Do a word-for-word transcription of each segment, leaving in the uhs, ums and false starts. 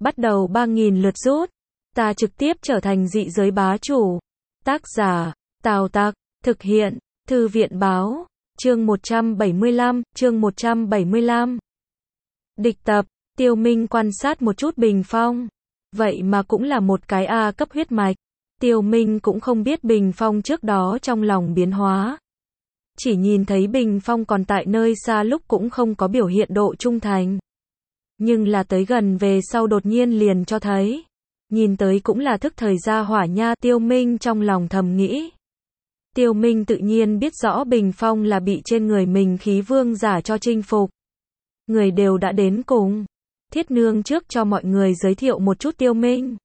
bắt đầu ba nghìn lượt rút. Ta trực tiếp trở thành dị giới bá chủ. Tác giả, Tào Tặc, thực hiện, Thư viện báo, chương một trăm bảy mươi lăm, chương một trăm bảy mươi lăm. Địch tập, Tiêu Minh quan sát một chút Bình Phong. Vậy mà cũng là một cái A cấp huyết mạch. Tiêu Minh cũng không biết Bình Phong trước đó trong lòng biến hóa. Chỉ nhìn thấy Bình Phong còn tại nơi xa lúc cũng không có biểu hiện độ trung thành. Nhưng là tới gần về sau đột nhiên liền cho thấy. Nhìn tới cũng là thức thời gia hỏa nha. Tiêu Minh trong lòng thầm nghĩ. Tiêu Minh tự nhiên biết rõ Bình Phong là bị trên người mình khí vương giả cho chinh phục. Người đều đã đến cùng. Thiết Nương trước cho mọi người giới thiệu một chút Tiêu Minh.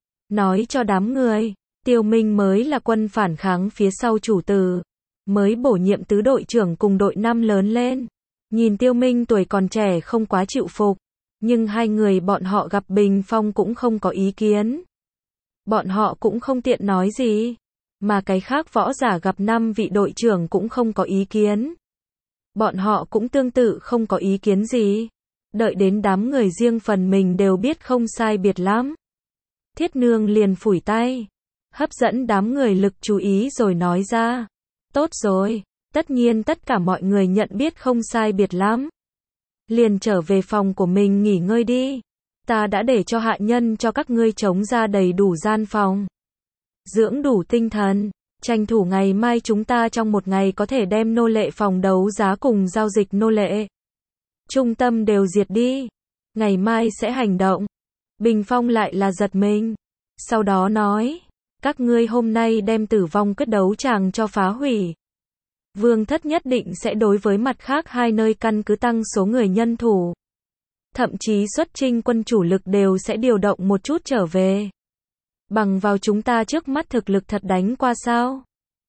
Nói cho đám người, Tiêu Minh mới là quân phản kháng phía sau chủ tử. Mới bổ nhiệm tứ đội trưởng cùng đội năm lớn lên. Nhìn Tiêu Minh tuổi còn trẻ không quá chịu phục. Nhưng hai người bọn họ gặp Bình Phong cũng không có ý kiến. Bọn họ cũng không tiện nói gì. Mà cái khác võ giả gặp năm vị đội trưởng cũng không có ý kiến. Bọn họ cũng tương tự không có ý kiến gì. Đợi đến đám người riêng phần mình đều biết không sai biệt lắm. Thiết Nương liền phủi tay. Hấp dẫn đám người lực chú ý rồi nói ra. Tốt rồi, tất nhiên tất cả mọi người nhận biết không sai biệt lắm. Liền trở về phòng của mình nghỉ ngơi đi. Ta đã để cho hạ nhân cho các ngươi trống ra đầy đủ gian phòng. Dưỡng đủ tinh thần, tranh thủ ngày mai chúng ta trong một ngày có thể đem nô lệ phòng đấu giá cùng giao dịch nô lệ. Trung tâm đều diệt đi. Ngày mai sẽ hành động. Bình Phong lại là giật mình. Sau đó nói, các ngươi hôm nay đem tử vong quyết đấu tràng cho phá hủy. Vương thất nhất định sẽ đối với mặt khác hai nơi căn cứ tăng số người nhân thủ. Thậm chí xuất chinh quân chủ lực đều sẽ điều động một chút trở về. Bằng vào chúng ta trước mắt thực lực thật đánh qua sao?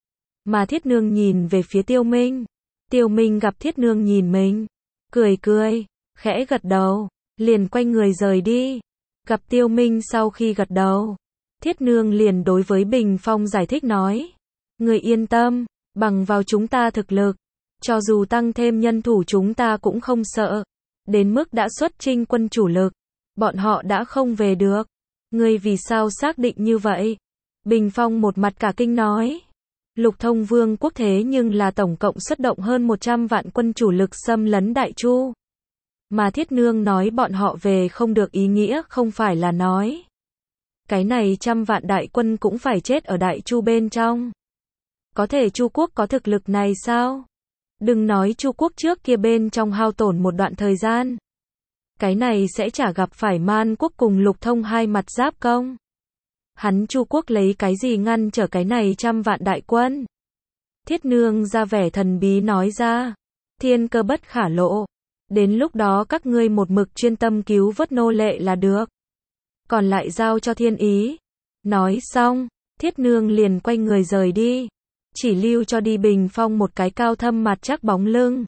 Mà Thiết Nương nhìn về phía Tiêu Minh. Tiêu Minh gặp Thiết Nương nhìn mình. Cười cười, khẽ gật đầu, liền quay người rời đi. Gặp Tiêu Minh sau khi gật đầu. Thiết Nương liền đối với Bình Phong giải thích nói. Người yên tâm, bằng vào chúng ta thực lực. Cho dù tăng thêm nhân thủ chúng ta cũng không sợ. Đến mức đã xuất chinh quân chủ lực. Bọn họ đã không về được. Ngươi vì sao xác định như vậy? Bình Phong một mặt cả kinh nói. Lục Thông Vương quốc thế nhưng là tổng cộng xuất động hơn một trăm vạn quân chủ lực xâm lấn Đại Chu. Mà Thiết Nương nói bọn họ về không được ý nghĩa không phải là nói. Cái này trăm vạn đại quân cũng phải chết ở Đại Chu bên trong. Có thể Chu quốc có thực lực này sao? Đừng nói Chu quốc trước kia bên trong hao tổn một đoạn thời gian. Cái này sẽ chả gặp phải Man quốc cùng Lục Thông hai mặt giáp công. Hắn Chu quốc lấy cái gì ngăn trở cái này trăm vạn đại quân? Thiết Nương ra vẻ thần bí nói ra. Thiên cơ bất khả lộ. Đến lúc đó các ngươi một mực chuyên tâm cứu vớt nô lệ là được. Còn lại giao cho thiên ý. Nói xong, Thiết Nương liền quay người rời đi. Chỉ lưu cho đi Bình Phong một cái cao thâm mặt chắc bóng lưng.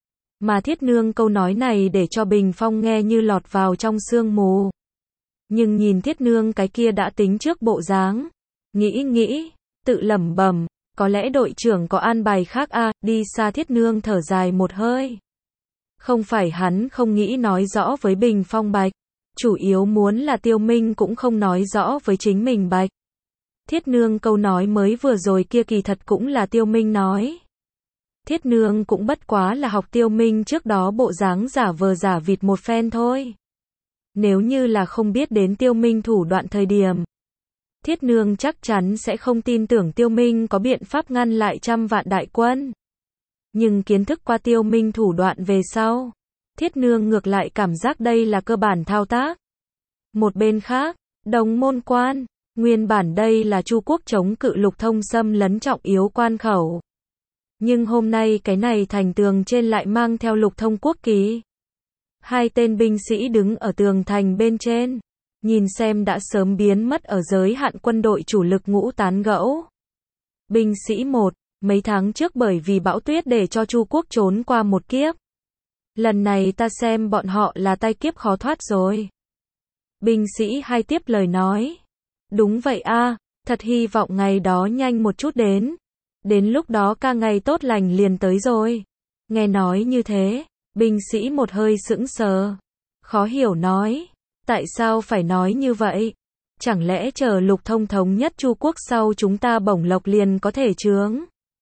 Mà Thiết Nương câu nói này để cho Bình Phong nghe như lọt vào trong sương mù. Nhưng nhìn Thiết Nương cái kia đã tính trước bộ dáng. Nghĩ nghĩ, tự lẩm bẩm, có lẽ đội trưởng có an bài khác a. Đi xa Thiết Nương thở dài một hơi. Không phải hắn không nghĩ nói rõ với Bình Phong bạch. Chủ yếu muốn là Tiêu Minh cũng không nói rõ với chính mình bạch. Thiết Nương câu nói mới vừa rồi kia kỳ thật cũng là Tiêu Minh nói. Thiết Nương cũng bất quá là học Tiêu Minh trước đó bộ dáng giả vờ giả vịt một phen thôi. Nếu như là không biết đến Tiêu Minh thủ đoạn thời điểm. Thiết Nương chắc chắn sẽ không tin tưởng Tiêu Minh có biện pháp ngăn lại trăm vạn đại quân. Nhưng kiến thức qua Tiêu Minh thủ đoạn về sau. Thiết Nương ngược lại cảm giác đây là cơ bản thao tác. Một bên khác, Đồng Môn Quan. Nguyên bản đây là Chu quốc chống cự Lục Thông xâm lấn trọng yếu quan khẩu. Nhưng hôm nay cái này thành tường trên lại mang theo Lục Thông quốc kỳ. Hai tên binh sĩ đứng ở tường thành bên trên. Nhìn xem đã sớm biến mất ở giới hạn quân đội chủ lực ngũ tán gẫu. Binh sĩ một, mấy tháng trước bởi vì bão tuyết để cho Chu quốc trốn qua một kiếp. Lần này ta xem bọn họ là tai kiếp khó thoát rồi. Binh sĩ hai tiếp lời nói. Đúng vậy a, thật hy vọng ngày đó nhanh một chút đến. Đến lúc đó ca ngày tốt lành liền tới rồi. Nghe nói như thế, binh sĩ một hơi sững sờ. Khó hiểu nói. Tại sao phải nói như vậy? Chẳng lẽ chờ Lục Thông thống nhất Chu quốc sau chúng ta bổng lộc liền có thể chướng?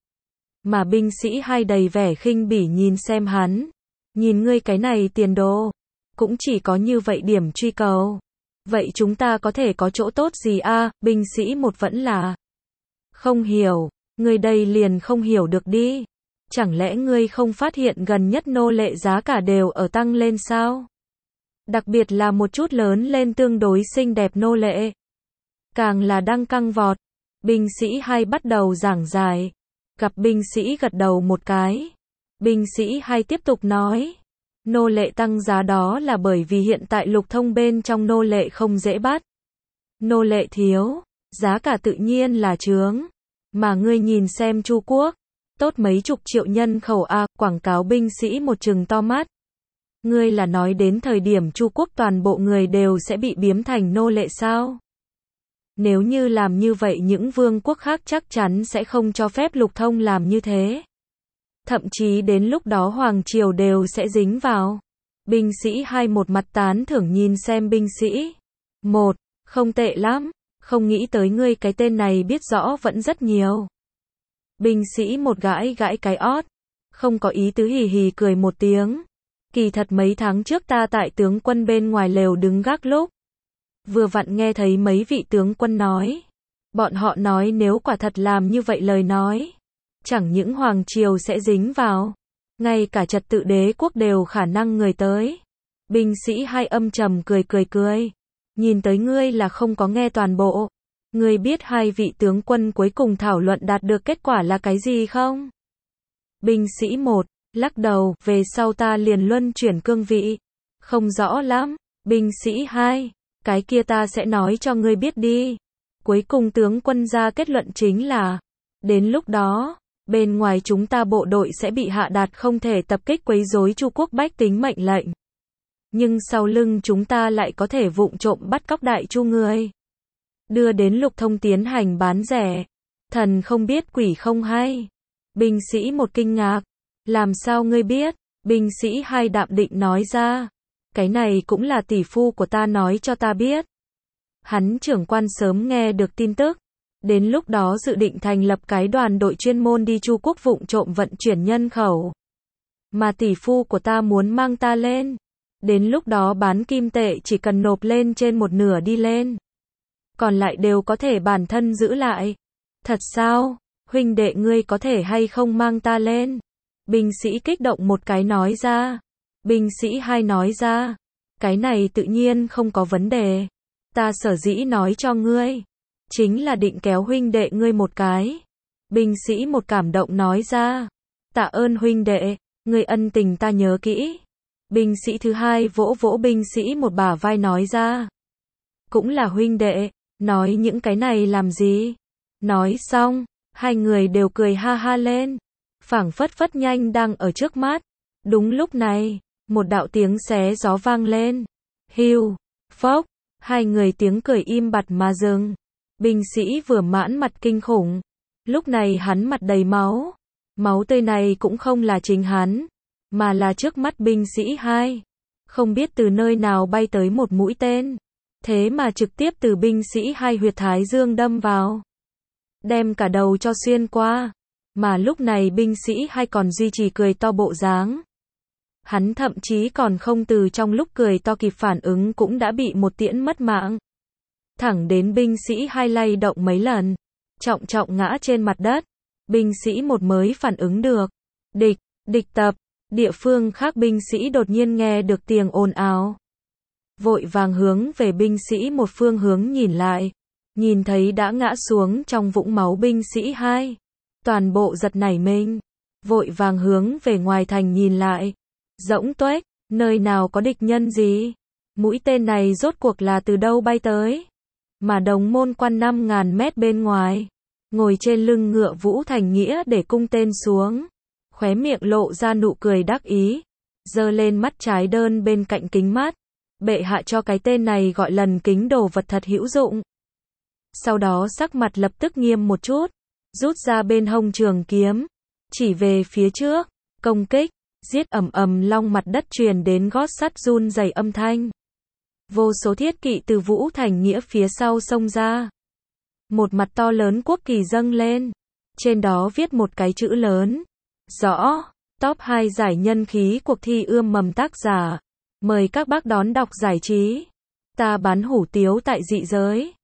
Mà binh sĩ hai đầy vẻ khinh bỉ nhìn xem hắn. Nhìn ngươi cái này tiền đồ. Cũng chỉ có như vậy điểm truy cầu. Vậy chúng ta có thể có chỗ tốt gì a? À? Binh sĩ một vẫn là không hiểu. Ngươi đây liền không hiểu được đi. Chẳng lẽ ngươi không phát hiện gần nhất nô lệ giá cả đều ở tăng lên sao? Đặc biệt là một chút lớn lên tương đối xinh đẹp nô lệ. Càng là đang căng vọt. Binh sĩ hai bắt đầu giảng giải. Gặp binh sĩ gật đầu một cái. Binh sĩ hai tiếp tục nói. Nô lệ tăng giá đó là bởi vì hiện tại Lục Thông bên trong nô lệ không dễ bắt. Nô lệ thiếu, giá cả tự nhiên là chướng. Mà ngươi nhìn xem Chu quốc, tốt mấy chục triệu nhân khẩu a, à, quảng cáo binh sĩ một trừng to mắt. Ngươi là nói đến thời điểm Chu quốc toàn bộ người đều sẽ bị biếm thành nô lệ sao? Nếu như làm như vậy những vương quốc khác chắc chắn sẽ không cho phép Lục Thông làm như thế. Thậm chí đến lúc đó Hoàng Triều đều sẽ dính vào. Binh sĩ hai một mặt tán thưởng nhìn xem binh sĩ. Một, không tệ lắm, không nghĩ tới ngươi cái tên này biết rõ vẫn rất nhiều. Binh sĩ một gãi gãi cái ót. Không có ý tứ hì hì cười một tiếng. Kỳ thật mấy tháng trước ta tại tướng quân bên ngoài lều đứng gác lúc. Vừa vặn nghe thấy mấy vị tướng quân nói. Bọn họ nói nếu quả thật làm như vậy lời nói. Chẳng những Hoàng Triều sẽ dính vào. Ngay cả trật tự đế quốc đều khả năng người tới. Binh sĩ hai âm trầm cười cười cười. Nhìn tới ngươi là không có nghe toàn bộ. Ngươi biết hai vị tướng quân cuối cùng thảo luận đạt được kết quả là cái gì không? Binh sĩ một, lắc đầu, về sau ta liền luân chuyển cương vị. Không rõ lắm. Binh sĩ hai, cái kia ta sẽ nói cho ngươi biết đi. Cuối cùng tướng quân ra kết luận chính là, đến lúc đó, bên ngoài chúng ta bộ đội sẽ bị hạ đạt không thể tập kích quấy rối Chu quốc bách tính mệnh lệnh. Nhưng sau lưng chúng ta lại có thể vụng trộm bắt cóc Đại Chu người. Đưa đến Lục Thông tiến hành bán rẻ. Thần không biết quỷ không hay. Binh sĩ một kinh ngạc. Làm sao ngươi biết? Binh sĩ hai đạm định nói ra. Cái này cũng là tỷ phu của ta nói cho ta biết. Hắn trưởng quan sớm nghe được tin tức. Đến lúc đó dự định thành lập cái đoàn đội chuyên môn đi Chu quốc vụng trộm vận chuyển nhân khẩu. Mà tỷ phu của ta muốn mang ta lên. Đến lúc đó bán kim tệ chỉ cần nộp lên trên một nửa đi lên. Còn lại đều có thể bản thân giữ lại. Thật sao? Huynh đệ ngươi có thể hay không mang ta lên? Binh sĩ kích động một cái nói ra. Binh sĩ hai nói ra. Cái này tự nhiên không có vấn đề. Ta sở dĩ nói cho ngươi. Chính là định kéo huynh đệ ngươi một cái. Binh sĩ một cảm động nói ra. Tạ ơn huynh đệ, ngươi ân tình ta nhớ kỹ. Binh sĩ thứ hai vỗ vỗ binh sĩ một bả vai nói ra. Cũng là huynh đệ, nói những cái này làm gì? Nói xong, hai người đều cười ha ha lên. Phảng phất phất nhanh đang ở trước mắt. Đúng lúc này, một đạo tiếng xé gió vang lên. Hiu, phốc, hai người tiếng cười im bặt mà dừng. Binh sĩ vừa mãn mặt kinh khủng. Lúc này hắn mặt đầy máu. Máu tươi này cũng không là chính hắn, mà là trước mắt binh sĩ hai. Không biết từ nơi nào bay tới một mũi tên. Thế mà trực tiếp từ binh sĩ hai huyệt thái dương đâm vào. Đem cả đầu cho xuyên qua. Mà lúc này binh sĩ hai còn duy trì cười to bộ dáng. Hắn thậm chí còn không từ trong lúc cười to kịp phản ứng cũng đã bị một tiễn mất mạng. Thẳng đến binh sĩ hai lay động mấy lần. Trọng trọng ngã trên mặt đất. Binh sĩ một mới phản ứng được. Địch, địch tập. Địa phương khác binh sĩ đột nhiên nghe được tiếng ồn ào. Vội vàng hướng về binh sĩ một phương hướng nhìn lại. Nhìn thấy đã ngã xuống trong vũng máu binh sĩ hai. Toàn bộ giật nảy mình. Vội vàng hướng về ngoài thành nhìn lại. Rỗng tuếch, nơi nào có địch nhân gì? Mũi tên này rốt cuộc là từ đâu bay tới? Mà Đồng Môn Quan năm ngàn mét bên ngoài. Ngồi trên lưng ngựa Vũ Thành Nghĩa để cung tên xuống. Khóe miệng lộ ra nụ cười đắc ý. Giơ lên mắt trái đơn bên cạnh kính mắt. Bệ hạ cho cái tên này gọi lần kính đồ vật thật hữu dụng. Sau đó sắc mặt lập tức nghiêm một chút. Rút ra bên hông trường kiếm. Chỉ về phía trước. Công kích. Giết ầm ầm long mặt đất truyền đến gót sắt run rẩy âm thanh. Vô số thiết kỵ từ Vũ Thành Nghĩa phía sau xông ra. Một mặt to lớn quốc kỳ dâng lên. Trên đó viết một cái chữ lớn. Rõ. Top hai giải nhân khí cuộc thi ươm mầm tác giả. Mời các bác đón đọc giải trí. Ta bán hủ tiếu tại dị giới.